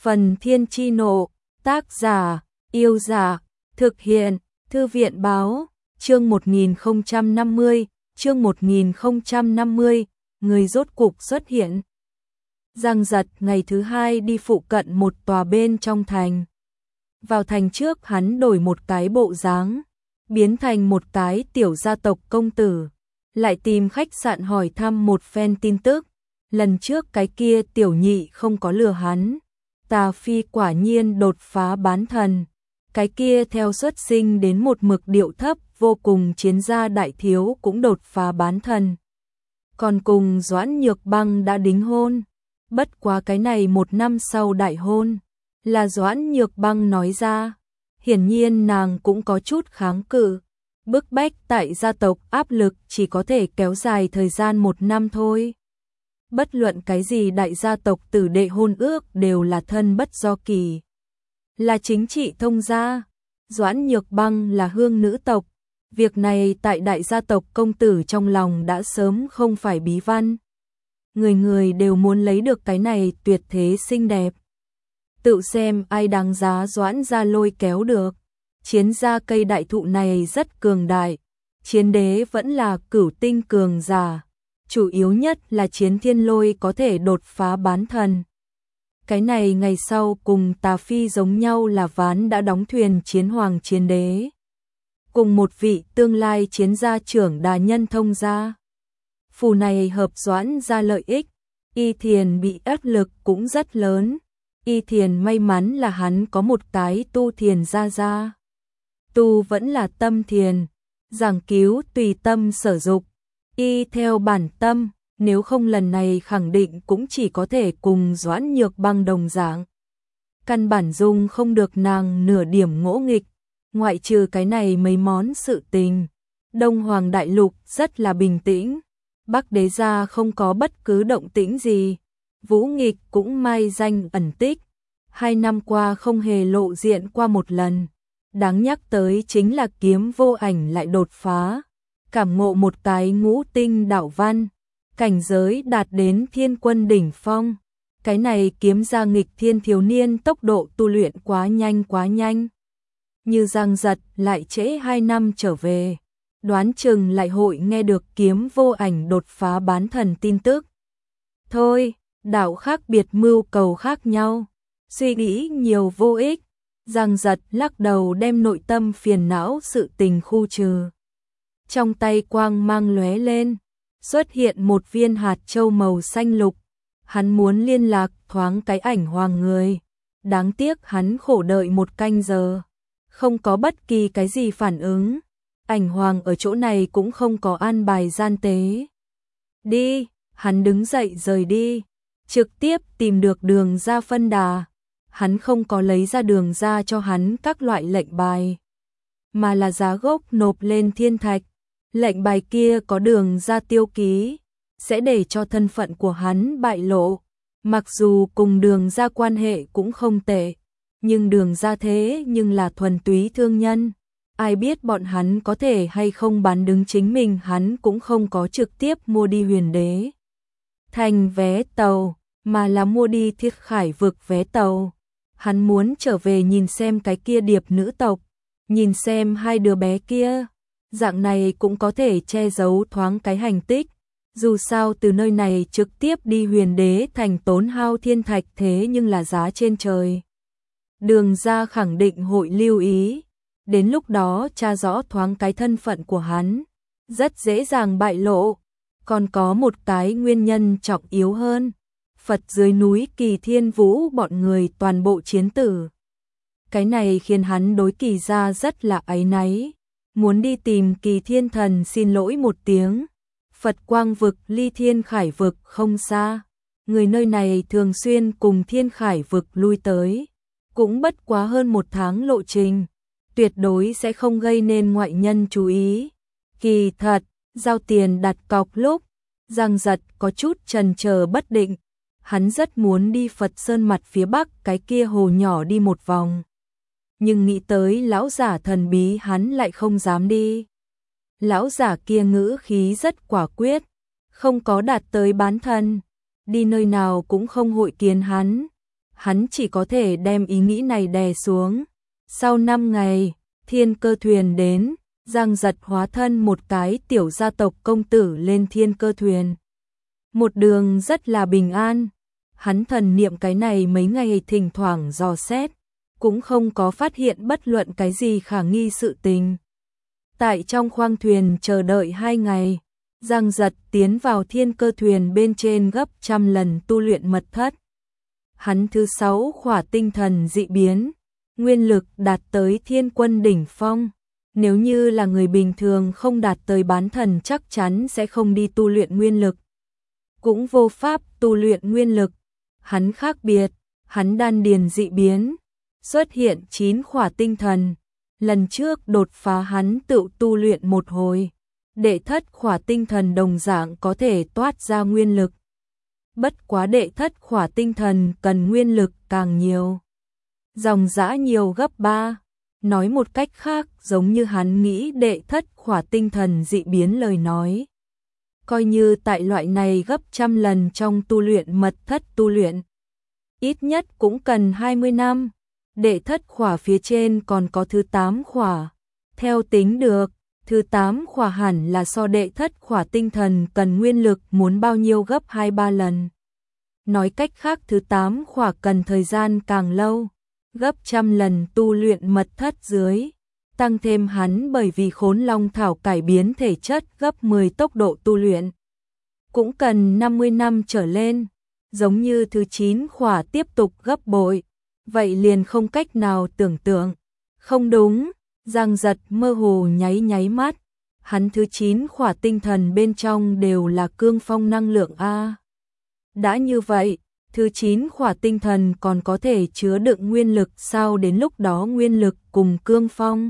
Phần Thiên Chi Nộ, tác giả, Yêu Giả, thực hiện, Thư viện Báo, chương 1050, chương 1050, người rốt cục xuất hiện. Giang Giật ngày thứ hai đi phụ cận một tòa bên trong thành. Vào thành trước hắn đổi một cái bộ dáng, biến thành một cái tiểu gia tộc công tử, lại tìm khách sạn hỏi thăm một phen tin tức. Lần trước cái kia tiểu nhị không có lừa hắn, Tà Phi quả nhiên đột phá bán thần. Cái kia theo xuất sinh đến một mực điệu thấp vô cùng chiến gia đại thiếu cũng đột phá bán thần. Còn cùng Doãn Nhược Băng đã đính hôn. Bất quá cái này một năm sau đại hôn, là Doãn Nhược Băng nói ra. Hiển nhiên nàng cũng có chút kháng cự. Bức bách tại gia tộc áp lực chỉ có thể kéo dài thời gian một năm thôi. Bất luận cái gì đại gia tộc tử đệ hôn ước đều là thân bất do kỳ. Là chính trị thông gia. Doãn Nhược Băng là hương nữ tộc. Việc này tại đại gia tộc công tử trong lòng đã sớm không phải bí văn. Người người đều muốn lấy được cái này tuyệt thế xinh đẹp. Tự xem ai đáng giá Doãn gia lôi kéo được. Chiến gia cây đại thụ này rất cường đại. Chiến đế vẫn là cửu tinh cường giả. Chủ yếu nhất là Chiến Thiên Lôi có thể đột phá bán thần. Cái này ngày sau cùng Tà Phi giống nhau là ván đã đóng thuyền chiến hoàng chiến đế. Cùng một vị tương lai chiến gia trưởng đà nhân thông gia. Phù này hợp Doãn gia lợi ích. Y Thiền bị áp lực cũng rất lớn. Y Thiền may mắn là hắn có một cái tu thiền gia. Tu vẫn là tâm thiền, giảng cứu tùy tâm sở dục. Y theo bản tâm, nếu không lần này khẳng định cũng chỉ có thể cùng Doãn Nhược Băng đồng dạng. Căn bản dung không được nàng nửa điểm ngỗ nghịch, ngoại trừ cái này mấy món sự tình. Đông Hoàng Đại Lục rất là bình tĩnh, Bắc Đế gia không có bất cứ động tĩnh gì. Vũ Nghịch cũng mai danh ẩn tích, 2 năm qua không hề lộ diện qua một lần. Đáng nhắc tới chính là Kiếm Vô Ảnh lại đột phá. Cảm ngộ một cái ngũ tinh đạo văn, cảnh giới đạt đến thiên quân đỉnh phong. Cái này kiếm gia nghịch thiên thiếu niên tốc độ tu luyện quá nhanh. Như Giang Giật lại trễ 2 năm trở về, đoán chừng lại hội nghe được Kiếm Vô Ảnh đột phá bán thần tin tức. Thôi, đạo khác biệt mưu cầu khác nhau, suy nghĩ nhiều vô ích. Giang Giật lắc đầu đem nội tâm phiền não sự tình khu trừ. Trong tay quang mang lóe lên, xuất hiện một viên hạt châu màu xanh lục. Hắn muốn liên lạc thoáng cái ảnh hoàng người. Đáng tiếc hắn khổ đợi 1 canh giờ, không có bất kỳ cái gì phản ứng. Ảnh hoàng ở chỗ này cũng không có an bài gian tế. Đi, hắn đứng dậy rời đi, trực tiếp tìm được Đường ra phân đà. Hắn không có lấy ra Đường ra cho hắn các loại lệnh bài, mà là giá gốc nộp lên thiên thạch. Lệnh bài kia có Đường ra tiêu ký, sẽ để cho thân phận của hắn bại lộ. Mặc dù cùng Đường ra quan hệ cũng không tệ, nhưng Đường ra thế nhưng là thuần túy thương nhân. Ai biết bọn hắn có thể hay không bán đứng chính mình, hắn cũng không có trực tiếp mua đi Huyền Đế thành vé tàu, mà là mua đi Thiết Khải vực vé tàu. Hắn muốn trở về nhìn xem cái kia điệp nữ tộc, nhìn xem 2 đứa bé kia. Dạng này cũng có thể che giấu thoáng cái hành tích. Dù sao từ nơi này trực tiếp đi Huyền Đế thành tốn hao thiên thạch thế nhưng là giá trên trời. Đường ra khẳng định hội lưu ý. Đến lúc đó tra rõ thoáng cái thân phận của hắn, rất dễ dàng bại lộ. Còn có một cái nguyên nhân trọng yếu hơn. Phật dưới núi Kỳ Thiên Vũ bọn người toàn bộ chiến tử. Cái này khiến hắn đối Kỳ gia rất là áy náy. Muốn đi tìm Kỳ Thiên Thần xin lỗi một tiếng. Phật Quang vực ly Thiên Khải vực không xa. Người nơi này thường xuyên cùng Thiên Khải vực lui tới. Cũng bất quá hơn 1 tháng lộ trình. Tuyệt đối sẽ không gây nên ngoại nhân chú ý. Kỳ thật, giao tiền đặt cọc lúc, Giang Giật có chút chần chờ bất định. Hắn rất muốn đi Phật Sơn mặt phía bắc cái kia hồ nhỏ đi một vòng. Nhưng nghĩ tới lão giả thần bí hắn lại không dám đi. Lão giả kia ngữ khí rất quả quyết, không có đạt tới bán thần, đi nơi nào cũng không hội kiến hắn. hắn chỉ có thể đem ý nghĩ này đè xuống. Sau 5 ngày, thiên cơ thuyền đến, Giang Giật hóa thân một cái tiểu gia tộc công tử lên thiên cơ thuyền. Một đường rất là bình an, hắn thần niệm cái này mấy ngày thỉnh thoảng dò xét, cũng không có phát hiện bất luận cái gì khả nghi sự tình. Tại trong khoang thuyền chờ đợi 2 ngày, Giang Giật tiến vào thiên cơ thuyền bên trên gấp trăm lần tu luyện mật thất. Hắn thứ 6 khỏa tinh thần dị biến, nguyên lực đạt tới thiên quân đỉnh phong. Nếu như là người bình thường không đạt tới bán thần chắc chắn sẽ không đi tu luyện nguyên lực. Cũng vô pháp tu luyện nguyên lực. Hắn khác biệt, hắn đan điền dị biến, xuất hiện 9 khỏa tinh thần. Lần trước đột phá hắn tự tu luyện một hồi, đệ thất khỏa tinh thần đồng dạng có thể toát ra nguyên lực. Bất quá đệ thất khỏa tinh thần cần nguyên lực càng nhiều, dòng dã nhiều gấp 3. Nói một cách khác, giống như hắn nghĩ đệ thất khỏa tinh thần dị biến lời nói. Coi như tại loại này gấp trăm lần trong tu luyện mật thất tu luyện, ít nhất cũng cần 20 năm. Đệ thất khỏa phía trên còn có thứ 8 khỏa. Theo tính được, thứ 8 khỏa hẳn là so đệ thất khỏa tinh thần cần nguyên lực muốn bao nhiêu gấp 2-3 lần. Nói cách khác thứ 8 khỏa cần thời gian càng lâu, gấp trăm lần tu luyện mật thất dưới. Tăng thêm hắn bởi vì khốn long thảo cải biến thể chất gấp 10 tốc độ tu luyện, cũng cần 50 năm trở lên. Giống như thứ 9 khỏa tiếp tục gấp bội, vậy liền không cách nào tưởng tượng. Không đúng, Giang Giật mơ hồ nháy mắt, hắn thứ 9 khỏa tinh thần bên trong đều là cương phong năng lượng a. Đã như vậy, thứ 9 khỏa tinh thần còn có thể chứa đựng nguyên lực sao? Đến lúc đó nguyên lực cùng cương phong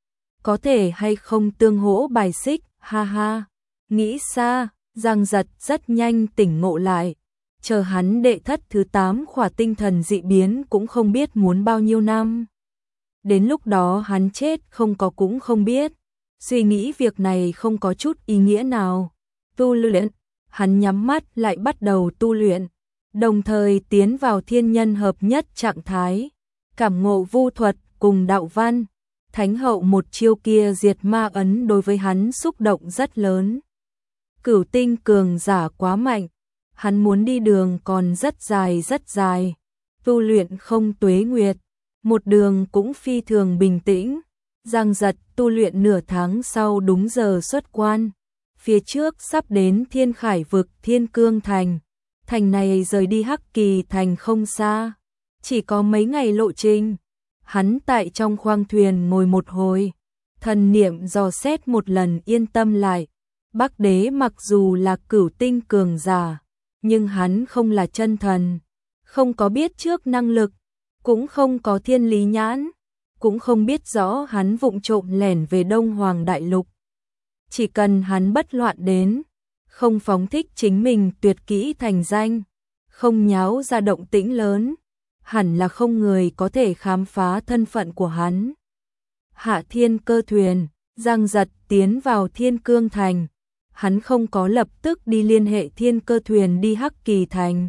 có thể hay không tương hỗ bài xích, ha ha. Nghĩ xa, Giang Giật rất nhanh tỉnh ngộ lại. Chờ hắn đệ thất thứ 8 khỏa tinh thần dị biến cũng không biết muốn bao nhiêu năm. Đến lúc đó hắn chết không có cũng không biết. Suy nghĩ việc này không có chút ý nghĩa nào. Tu luyện, hắn nhắm mắt lại bắt đầu tu luyện, đồng thời tiến vào thiên nhân hợp nhất trạng thái. Cảm ngộ vu thuật cùng đạo văn, thánh hậu một chiêu kia diệt ma ấn đối với hắn xúc động rất lớn. Cửu tinh cường giả quá mạnh, hắn muốn đi đường còn rất dài, tu luyện không tuế nguyệt, một đường cũng phi thường bình tĩnh. Giang Giật tu luyện nửa tháng sau đúng giờ xuất quan, phía trước sắp đến Thiên Khải vực Thiên Cương thành, thành này rời đi Hắc Kỳ thành không xa, chỉ có mấy ngày lộ trình. Hắn tại trong khoang thuyền ngồi một hồi, thần niệm dò xét một lần yên tâm lại. Bắc Đế mặc dù là cửu tinh cường giả, nhưng hắn không là chân thần, không có biết trước năng lực, cũng không có thiên lý nhãn, cũng không biết rõ hắn vụng trộm lẻn về Đông Hoàng Đại Lục. Chỉ cần hắn bất loạn đến, không phóng thích chính mình tuyệt kỹ thành danh, không nháo ra động tĩnh lớn, hẳn là không người có thể khám phá thân phận của hắn. Hạ thiên cơ thuyền, Giang Giật tiến vào Thiên Cương thành. Hắn không có lập tức đi liên hệ thiên cơ thuyền đi Hắc Kỳ thành,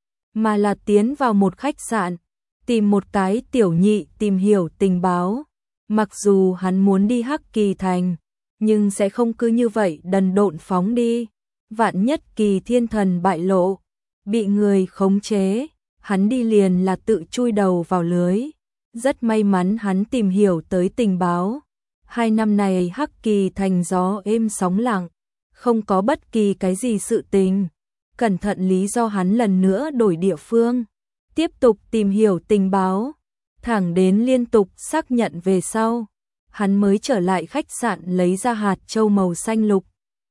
mà là tiến vào một khách sạn, tìm một cái tiểu nhị tìm hiểu tình báo. Mặc dù hắn muốn đi Hắc Kỳ thành, nhưng sẽ không cứ như vậy đần độn phóng đi. Vạn nhất Kỳ thiên thần bại lộ, bị người khống chế, hắn đi liền là tự chui đầu vào lưới. Rất may mắn hắn tìm hiểu tới tình báo. 2 năm này Hắc Kỳ thành gió êm sóng lặng, không có bất kỳ cái gì sự tình. Cẩn thận lý do hắn lần nữa đổi địa phương, tiếp tục tìm hiểu tình báo, thẳng đến liên tục xác nhận về sau, hắn mới trở lại khách sạn lấy ra hạt châu màu xanh lục.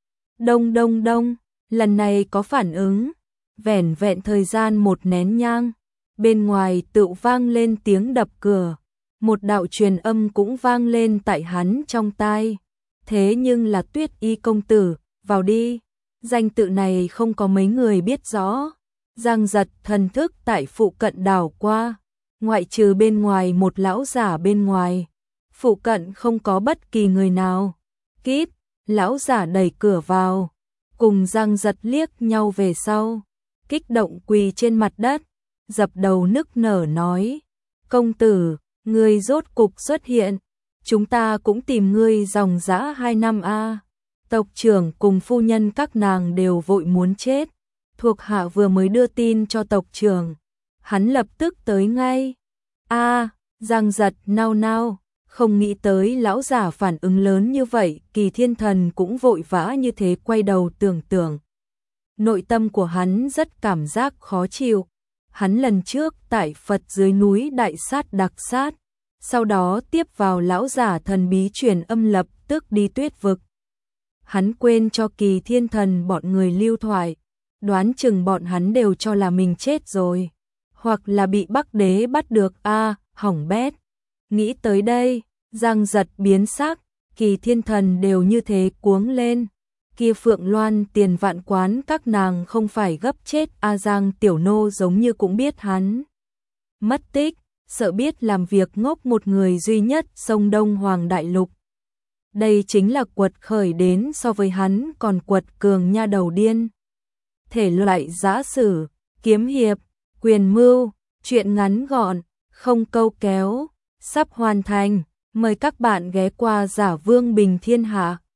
Đông đông đông, lần này có phản ứng, vẻn vẹn thời gian một nén nhang, bên ngoài tự vang lên tiếng đập cửa, một đạo truyền âm cũng vang lên tại hắn trong tai. Thế nhưng là Tuyết Y công tử, vào đi. Danh tự này không có mấy người biết rõ. Giang Giật thần thức tại phụ cận đảo qua, ngoại trừ bên ngoài một lão giả bên ngoài, phụ cận không có bất kỳ người nào. Kíp, lão giả đẩy cửa vào, cùng Giang Giật liếc nhau về sau, kích động quỳ trên mặt đất. dập đầu nức nở nói, công tử, ngươi rốt cục xuất hiện, chúng ta cũng tìm ngươi dòng dã 2 năm a. Tộc trưởng cùng phu nhân các nàng đều vội muốn chết, thuộc hạ vừa mới đưa tin cho tộc trưởng, hắn lập tức tới ngay. Giang Giật nao nao, không nghĩ tới lão giả phản ứng lớn như vậy, Kỳ Thiên Thần cũng vội vã như thế quay đầu tưởng tượng. Nội tâm của hắn rất cảm giác khó chịu, hắn lần trước tại Phật dưới núi đại sát đặc sát, sau đó tiếp vào lão giả thần bí truyền âm lập tức đi Tuyết vực. Hắn quên cho Kỳ Thiên Thần bọn người lưu thoại, đoán chừng bọn hắn đều cho là mình chết rồi, hoặc là bị Bắc Đế bắt được hỏng bét. Nghĩ tới đây, Giang Giật biến sắc, Kỳ Thiên Thần đều như thế cuống lên. Kia Phượng Loan Tiền Vạn quán các nàng không phải gấp chết Giang Tiểu Nô giống như cũng biết hắn mất tích, sợ biết làm việc ngốc một người duy nhất sông Đông Hoàng Đại Lục. Đây chính là quật khởi đến so với hắn còn quật cường nha đầu điên. Thể loại giã sử, kiếm hiệp, quyền mưu, truyện ngắn gọn, không câu kéo, sắp hoàn thành. Mời các bạn ghé qua Giả Vương Bình Thiên Hạ.